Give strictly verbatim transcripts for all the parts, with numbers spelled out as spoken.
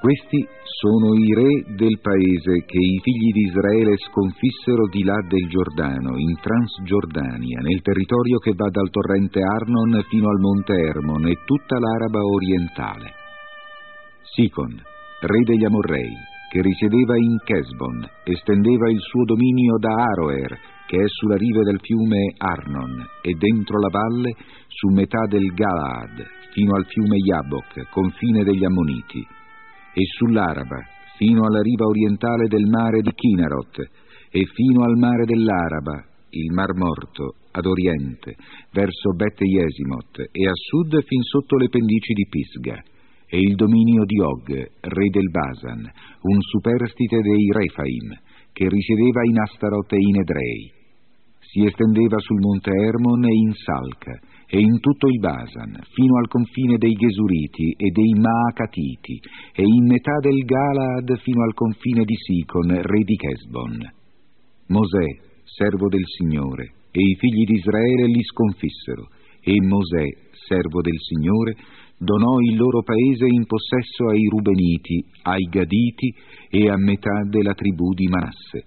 Questi sono i re del paese che i figli di Israele sconfissero di là del Giordano, in Transgiordania, nel territorio che va dal torrente Arnon fino al monte Hermon e tutta l'Araba orientale. Sicon, re degli Amorrei, che risiedeva in Chesbon, estendeva il suo dominio da Aroer, che è sulla riva del fiume Arnon, e dentro la valle, su metà del Galaad, fino al fiume Yabok, confine degli Ammoniti, e sull'Araba, fino alla riva orientale del mare di Kinarot, e fino al mare dell'Araba, il Mar Morto, ad oriente, verso Bet Jesimot, e a sud fin sotto le pendici di Pisga, e il dominio di Og, re del Basan, un superstite dei Refaim, che risiedeva in Astarot e in Edrei. Si estendeva sul monte Hermon e in Salca, e in tutto il Basan, fino al confine dei Gesuriti e dei Maacatiti, e in metà del Galaad fino al confine di Sicon, re di Chesbon. Mosè, servo del Signore, e i figli di Israele li sconfissero, e Mosè, servo del Signore, donò il loro paese in possesso ai Rubeniti, ai Gaditi e a metà della tribù di Manasse.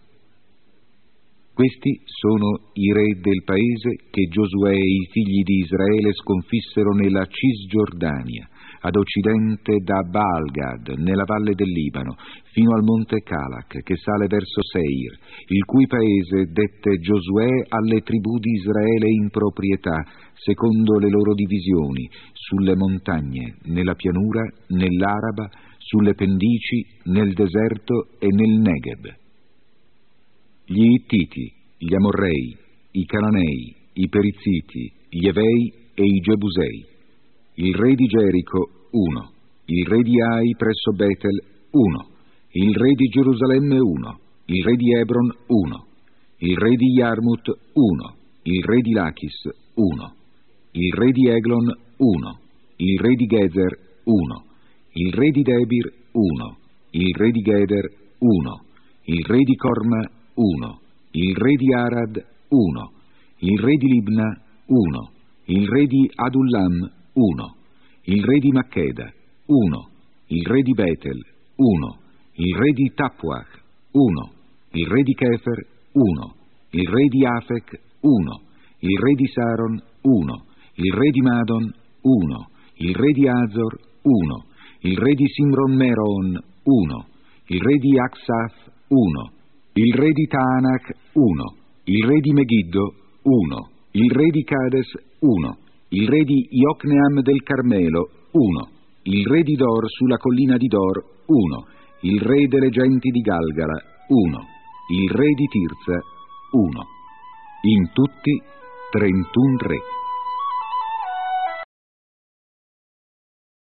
Questi sono i re del paese che Giosuè e i figli di Israele sconfissero nella Cisgiordania, ad occidente da Baalgad, nella valle del Libano, fino al monte Calach, che sale verso Seir, il cui paese dette Giosuè alle tribù di Israele in proprietà, secondo le loro divisioni, sulle montagne, nella pianura, nell'Araba, sulle pendici, nel deserto e nel Negeb. Gli Ittiti, gli Amorrei, i Cananei, i Perizziti, gli Evei e i Gebusei. Il re di Gerico, uno. Il re di Ai presso Betel, uno. Il re di Gerusalemme, uno. Il re di Hebron, uno. Il re di Yarmut, uno. Il re di Lachis, uno. Il re di Eglon, uno. Il re di Gezer, uno. Il re di Debir, uno. Il re di Geder, uno. Il re di Corma, uno. Il re di Arad, uno. Il re di Libna, uno. Il re di Adullam, uno. Il re di Maccheda, uno. Il re di Betel, uno. Il re di Tappuach, uno. Il re di Kefer, uno. Il re di Afec, uno. Il re di Saron, uno. Il re di Madon, uno. Il re di Azor, uno. Il re di Simron Meron, uno. Il re di Aksaf, uno. Il re di Taanach, uno. Il re di Megiddo, uno. Il re di Cades, uno. Il re di Iocneam del Carmelo, uno. Il re di Dor sulla collina di Dor, uno. Il re delle genti di Galgala, uno. Il re di Tirza, uno. In tutti trentuno re.